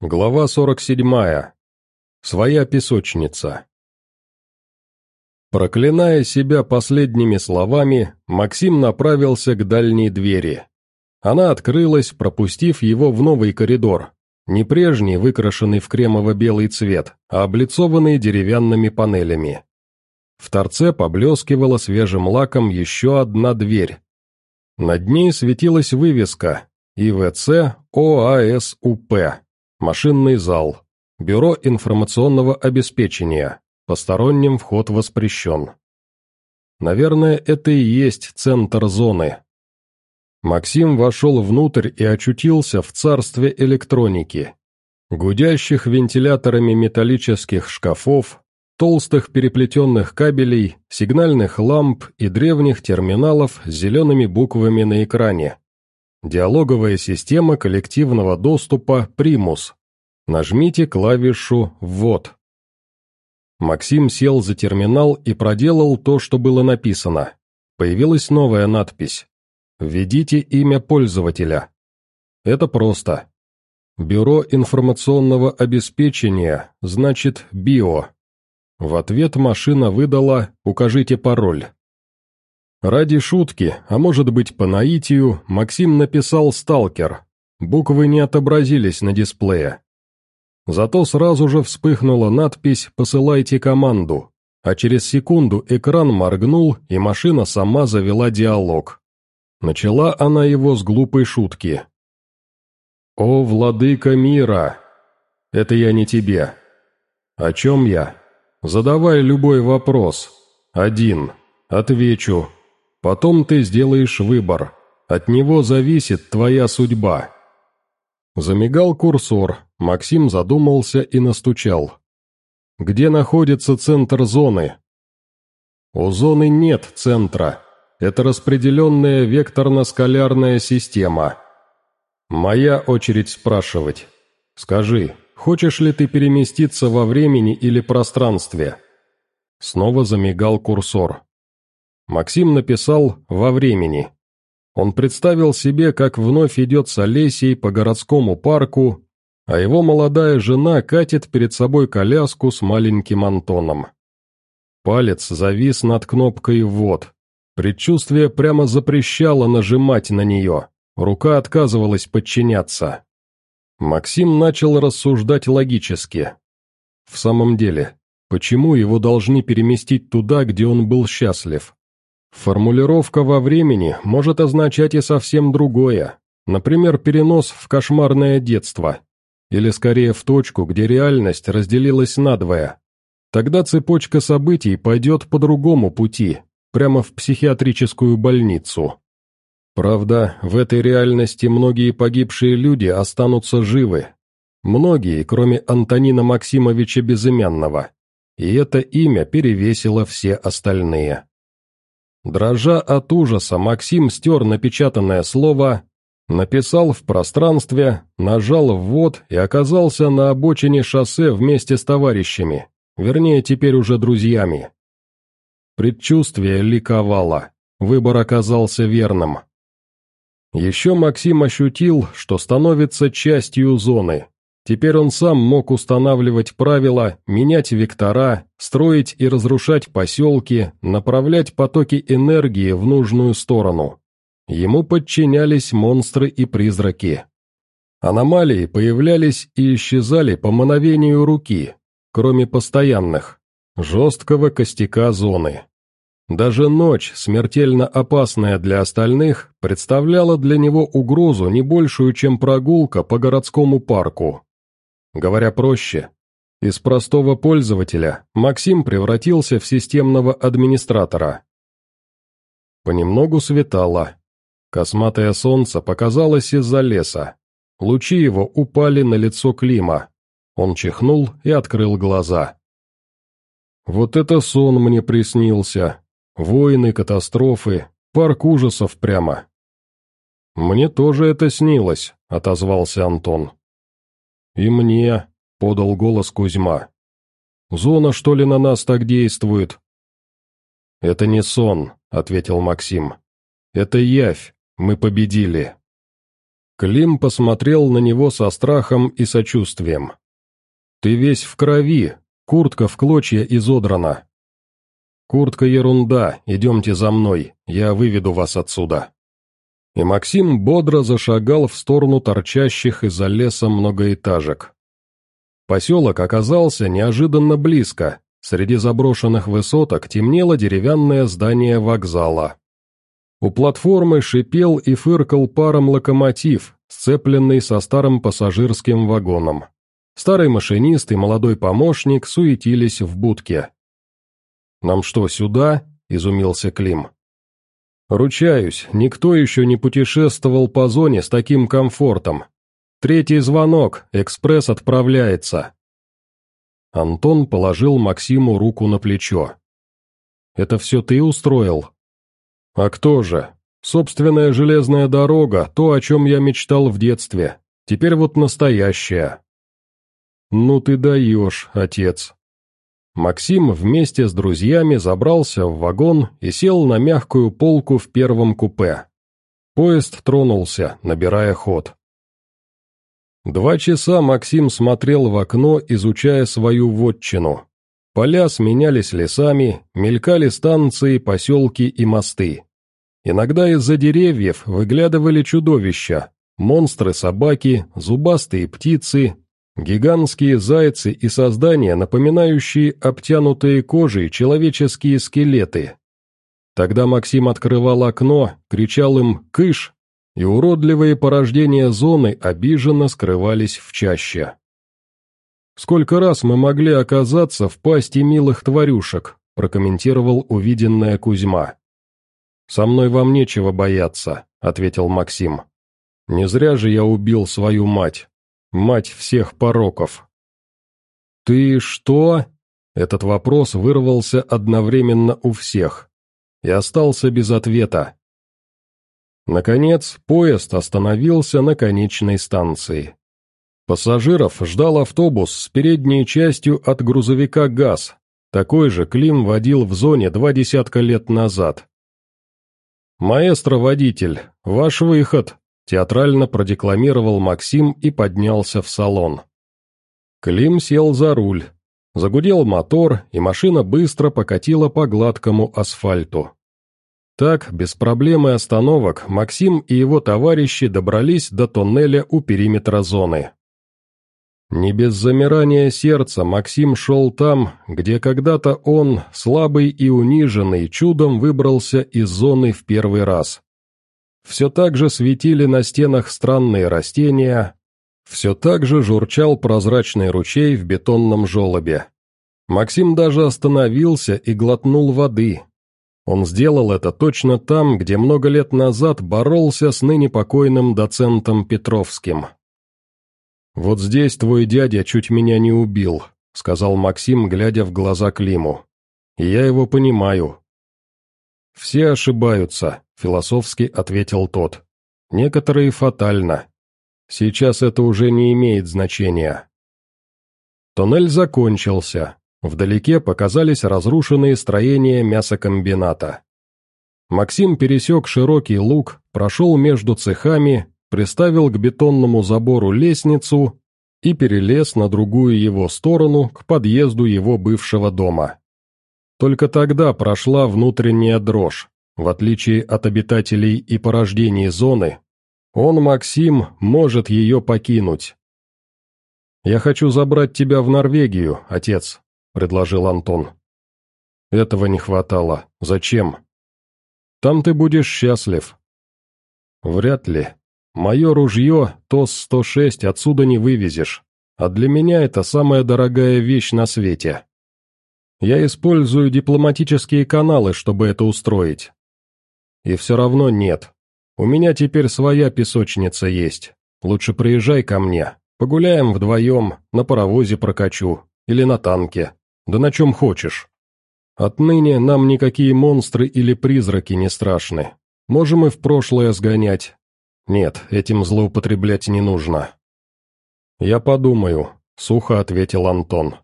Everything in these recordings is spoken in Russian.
Глава 47. Своя песочница. Проклиная себя последними словами, Максим направился к дальней двери. Она открылась, пропустив его в новый коридор, не прежний, выкрашенный в кремово-белый цвет, а облицованный деревянными панелями. В торце поблескивала свежим лаком еще одна дверь. Над ней светилась вывеска «ИВЦ ОАСУП». Машинный зал. Бюро информационного обеспечения. Посторонним вход воспрещен. Наверное, это и есть центр зоны. Максим вошел внутрь и очутился в царстве электроники. Гудящих вентиляторами металлических шкафов, толстых переплетенных кабелей, сигнальных ламп и древних терминалов с зелеными буквами на экране. Диалоговая система коллективного доступа «Примус». Нажмите клавишу «Ввод». Максим сел за терминал и проделал то, что было написано. Появилась новая надпись. «Введите имя пользователя». Это просто. Бюро информационного обеспечения, значит БИО. В ответ машина выдала «Укажите пароль». Ради шутки, а может быть по наитию, Максим написал «Сталкер». Буквы не отобразились на дисплее. Зато сразу же вспыхнула надпись «Посылайте команду», а через секунду экран моргнул, и машина сама завела диалог. Начала она его с глупой шутки. «О, владыка мира! Это я не тебе. О чем я? Задавай любой вопрос. Один. Отвечу. Потом ты сделаешь выбор. От него зависит твоя судьба». Замигал курсор, Максим задумался и настучал. «Где находится центр зоны?» «У зоны нет центра. Это распределенная векторно-скалярная система. Моя очередь спрашивать. Скажи, хочешь ли ты переместиться во времени или пространстве?» Снова замигал курсор. Максим написал «во времени». Он представил себе, как вновь идет с Олесей по городскому парку, а его молодая жена катит перед собой коляску с маленьким Антоном. Палец завис над кнопкой «ввод». Предчувствие прямо запрещало нажимать на нее, рука отказывалась подчиняться. Максим начал рассуждать логически. В самом деле, почему его должны переместить туда, где он был счастлив? Формулировка «во времени» может означать и совсем другое, например, перенос в кошмарное детство, или скорее в точку, где реальность разделилась надвое. Тогда цепочка событий пойдет по другому пути, прямо в психиатрическую больницу. Правда, в этой реальности многие погибшие люди останутся живы. Многие, кроме Антонина Максимовича Безымянного. И это имя перевесило все остальные. Дрожа от ужаса, Максим стер напечатанное слово, написал в пространстве, нажал «ввод» и оказался на обочине шоссе вместе с товарищами, вернее, теперь уже друзьями. Предчувствие ликовало, выбор оказался верным. Еще Максим ощутил, что становится частью зоны. Теперь он сам мог устанавливать правила, менять вектора, строить и разрушать поселки, направлять потоки энергии в нужную сторону. Ему подчинялись монстры и призраки. Аномалии появлялись и исчезали по мановению руки, кроме постоянных, жесткого костяка зоны. Даже ночь, смертельно опасная для остальных, представляла для него угрозу не большую, чем прогулка по городскому парку. Говоря проще, из простого пользователя Максим превратился в системного администратора. Понемногу светало. Косматое солнце показалось из-за леса. Лучи его упали на лицо Клима. Он чихнул и открыл глаза. «Вот это сон мне приснился. Войны, катастрофы, парк ужасов прямо». «Мне тоже это снилось», — отозвался Антон. «И мне», — подал голос Кузьма. «Зона, что ли, на нас так действует?» «Это не сон», — ответил Максим. «Это явь, мы победили». Клим посмотрел на него со страхом и сочувствием. «Ты весь в крови, куртка в клочья изодрана». «Куртка ерунда, идемте за мной, я выведу вас отсюда». И Максим бодро зашагал в сторону торчащих из-за леса многоэтажек. Поселок оказался неожиданно близко, среди заброшенных высоток темнело деревянное здание вокзала. У платформы шипел и фыркал паром локомотив, сцепленный со старым пассажирским вагоном. Старый машинист и молодой помощник суетились в будке. «Нам что, сюда?» – изумился Клим. «Ручаюсь, никто еще не путешествовал по зоне с таким комфортом. Третий звонок, экспресс отправляется». Антон положил Максиму руку на плечо. «Это все ты устроил?» «А кто же? Собственная железная дорога, то, о чем я мечтал в детстве. Теперь вот настоящая». «Ну ты даешь, отец». Максим вместе с друзьями забрался в вагон и сел на мягкую полку в первом купе. Поезд тронулся, набирая ход. 2 часа Максим смотрел в окно, изучая свою вотчину. Поля сменялись лесами, мелькали станции, поселки и мосты. Иногда из-за деревьев выглядывали чудовища, монстры-собаки, зубастые птицы, гигантские зайцы и создания, напоминающие обтянутые кожей человеческие скелеты. Тогда Максим открывал окно, кричал им «Кыш!», и уродливые порождения зоны обиженно скрывались в чаще. «Сколько раз мы могли оказаться в пасти милых тварюшек», прокомментировал увиденное Кузьма. «Со мной вам нечего бояться», — ответил Максим. «Не зря же я убил свою мать. Мать всех пороков». «Ты что?» Этот вопрос вырвался одновременно у всех и остался без ответа. Наконец, поезд остановился на конечной станции. Пассажиров ждал автобус с передней частью от грузовика ГАЗ. Такой же Клим водил в зоне 20 лет назад. «Маэстро-водитель, ваш выход», — театрально продекламировал Максим и поднялся в салон. Клим сел за руль. Загудел мотор, и машина быстро покатила по гладкому асфальту. Так, без проблем и остановок, Максим и его товарищи добрались до тоннеля у периметра зоны. Не без замирания сердца Максим шел там, где когда-то он, слабый и униженный, чудом выбрался из зоны в первый раз. Все так же светили на стенах странные растения, все так же журчал прозрачный ручей в бетонном желобе. Максим даже остановился и глотнул воды. Он сделал это точно там, где много лет назад боролся с ныне покойным доцентом Петровским. «Вот здесь твой дядя чуть меня не убил», — сказал Максим, глядя в глаза Климу. «И я его понимаю». «Все ошибаются», — философски ответил тот. «Некоторые фатально. Сейчас это уже не имеет значения». Тоннель закончился. Вдалеке показались разрушенные строения мясокомбината. Максим пересек широкий луг, прошел между цехами, приставил к бетонному забору лестницу и перелез на другую его сторону к подъезду его бывшего дома. Только тогда прошла внутренняя дрожь. В отличие от обитателей и порождений зоны, он, Максим, может ее покинуть. «Я хочу забрать тебя в Норвегию, отец», — предложил Антон. «Этого не хватало. Зачем?» «Там ты будешь счастлив». «Вряд ли. Мое ружье, ТОС-106, отсюда не вывезешь, а для меня это самая дорогая вещь на свете. Я использую дипломатические каналы, чтобы это устроить. И все равно нет. У меня теперь своя песочница есть. Лучше приезжай ко мне, погуляем вдвоем, на паровозе прокачу, или на танке, да на чем хочешь. Отныне нам никакие монстры или призраки не страшны. Можем и в прошлое сгонять. Нет, этим злоупотреблять не нужно». «Я подумаю», — сухо ответил Антон.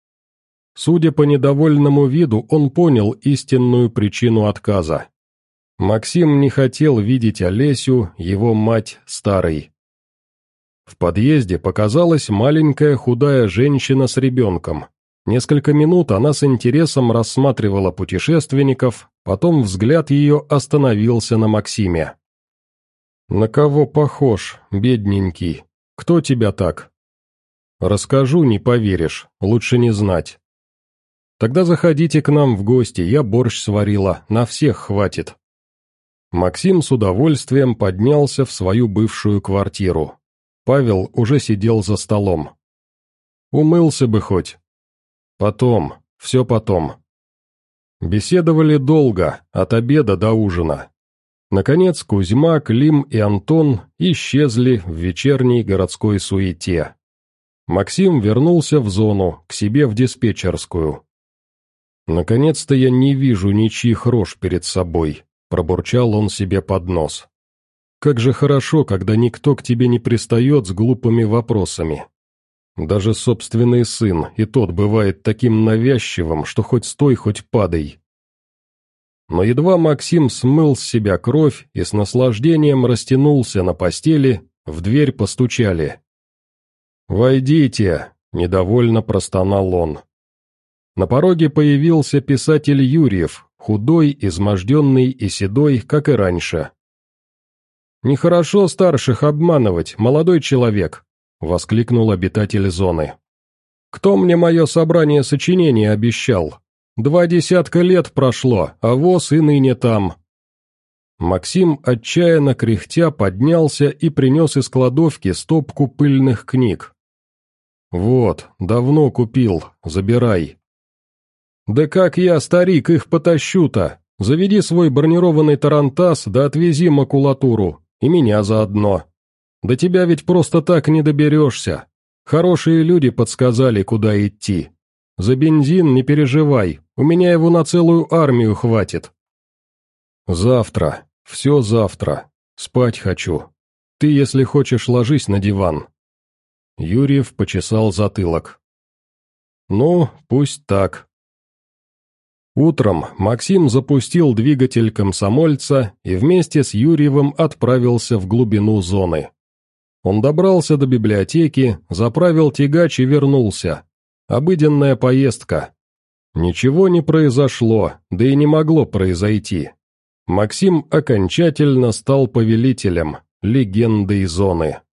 Судя по недовольному виду, он понял истинную причину отказа. Максим не хотел видеть Олесю, его мать, старой. В подъезде показалась маленькая худая женщина с ребенком. Несколько минут она с интересом рассматривала путешественников, потом взгляд ее остановился на Максиме. «На кого похож, бедненький? Кто тебя так?» «Расскажу, не поверишь, лучше не знать». «Тогда заходите к нам в гости, я борщ сварила, на всех хватит». Максим с удовольствием поднялся в свою бывшую квартиру. Павел уже сидел за столом. «Умылся бы хоть». «Потом, все потом». Беседовали долго, от обеда до ужина. Наконец Кузьма, Клим и Антон исчезли в вечерней городской суете. Максим вернулся в зону, к себе в диспетчерскую. «Наконец-то я не вижу ничьих рож перед собой», — пробурчал он себе под нос. «Как же хорошо, когда никто к тебе не пристает с глупыми вопросами. Даже собственный сын, и тот бывает таким навязчивым, что хоть стой, хоть падай». Но едва Максим смыл с себя кровь и с наслаждением растянулся на постели, в дверь постучали. «Войдите!» — недовольно простонал он. На пороге появился писатель Юрьев, худой, изможденный и седой, как и раньше. «Нехорошо старших обманывать, молодой человек!» — воскликнул обитатель зоны. «Кто мне мое собрание сочинений обещал? 20 лет прошло, а воз и ныне там». Максим, отчаянно кряхтя, поднялся и принес из кладовки стопку пыльных книг. «Вот, давно купил, забирай». «Да как я, старик, их потащу-то? Заведи свой бронированный тарантас, да отвези макулатуру, и меня заодно. До тебя ведь просто так не доберешься. Хорошие люди подсказали, куда идти. За бензин не переживай, у меня его на целую армию хватит». «Завтра, все завтра, спать хочу. Ты, если хочешь, ложись на диван». Юрьев почесал затылок. «Ну, пусть так». Утром Максим запустил двигатель комсомольца и вместе с Юрьевым отправился в глубину зоны. Он добрался до библиотеки, заправил тягач и вернулся. Обыденная поездка. Ничего не произошло, да и не могло произойти. Максим окончательно стал повелителем, легендой зоны.